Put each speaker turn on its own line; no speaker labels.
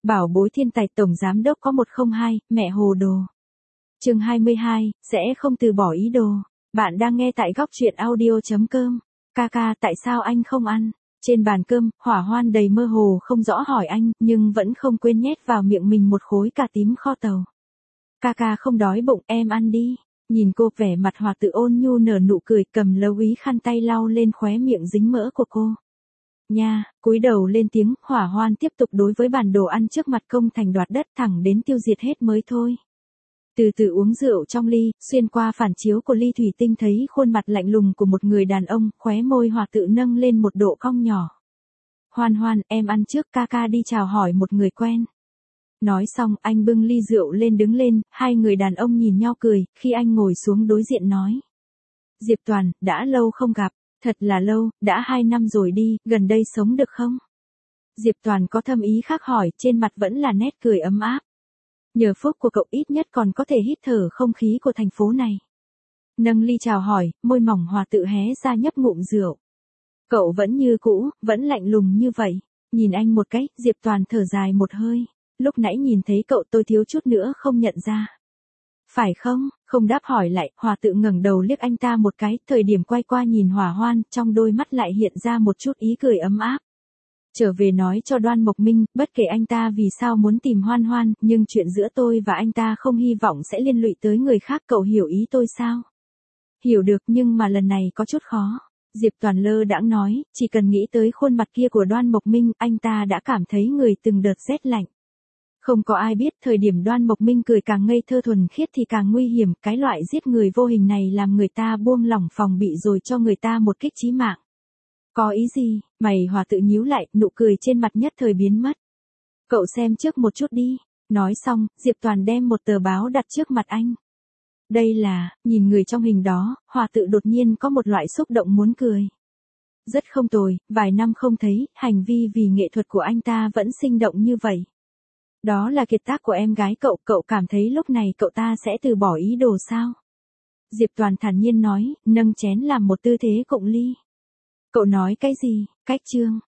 Bảo bối thiên tài tổng giám đốc có 102, mẹ hồ đồ. Chương 22, sẽ không từ bỏ ý đồ. Bạn đang nghe tại góc truyện audio.com. Ca, tại sao anh không ăn? Trên bàn cơm, Hỏa Hoan đầy mơ hồ không rõ hỏi anh, nhưng vẫn không quên nhét vào miệng mình một khối cà tím kho tàu. Ca không đói bụng, em ăn đi. Nhìn cô vẻ mặt Hòa Tự ôn nhu nở nụ cười, cầm lâu ý khăn tay lau lên khóe miệng dính mỡ của cô. Nha, cúi đầu lên tiếng, Hỏa Hoan tiếp tục đối với bản đồ ăn trước mặt công thành đoạt đất thẳng đến tiêu diệt hết mới thôi. Từ từ uống rượu trong ly, xuyên qua phản chiếu của ly thủy tinh thấy khuôn mặt lạnh lùng của một người đàn ông, khóe môi Hòa Tự nâng lên một độ cong nhỏ. Hoan, em ăn trước, ca đi chào hỏi một người quen. Nói xong, anh bưng ly rượu lên đứng lên, hai người đàn ông nhìn nhau cười, khi anh ngồi xuống đối diện nói. Diệp Toàn, đã lâu không gặp, thật là lâu, đã 2 năm rồi đi, gần đây sống được không? Diệp Toàn có thâm ý khác hỏi, trên mặt vẫn là nét cười ấm áp. Nhờ phúc của cậu ít nhất còn có thể hít thở không khí của thành phố này. Nâng ly chào hỏi, môi mỏng Hòa Tự hé ra nhấp ngụm rượu. Cậu vẫn như cũ, vẫn lạnh lùng như vậy. Nhìn anh một cái, Diệp Toàn thở dài một hơi. Lúc nãy nhìn thấy cậu tôi thiếu chút nữa không nhận ra. Phải không? Không đáp hỏi lại, Hòa Tự ngẩng đầu liếc anh ta một cái, thời điểm quay qua nhìn Hỏa Hoan, trong đôi mắt lại hiện ra một chút ý cười ấm áp. Trở về nói cho Đoan Mộc Minh, bất kể anh ta vì sao muốn tìm Hoan, nhưng chuyện giữa tôi và anh ta không hy vọng sẽ liên lụy tới người khác, cậu hiểu ý tôi sao? Hiểu được, nhưng mà lần này có chút khó. Diệp Toàn lơ đãng nói, chỉ cần nghĩ tới khuôn mặt kia của Đoan Mộc Minh, anh ta đã cảm thấy người từng đợt rét lạnh. Không có ai biết thời điểm Đoan Mộc Minh cười càng ngây thơ thuần khiết thì càng nguy hiểm, cái loại giết người vô hình này làm người ta buông lỏng phòng bị rồi cho người ta một kích chí mạng. Có ý gì? Mày Hòa Tự nhíu lại, nụ cười trên mặt nhất thời biến mất. Cậu xem trước một chút đi. Nói xong, Diệp Toàn đem một tờ báo đặt trước mặt anh. Đây là, nhìn người trong hình đó, Hòa Tự đột nhiên có một loại xúc động muốn cười. Rất không tồi, vài năm không thấy, hành vi vì nghệ thuật của anh ta vẫn sinh động như vậy. Đó là kiệt tác của em gái cậu cảm thấy lúc này cậu ta sẽ từ bỏ ý đồ sao? Diệp Toàn thản nhiên nói, nâng chén làm một tư thế cụng ly. Cậu nói cái gì? Cách chương.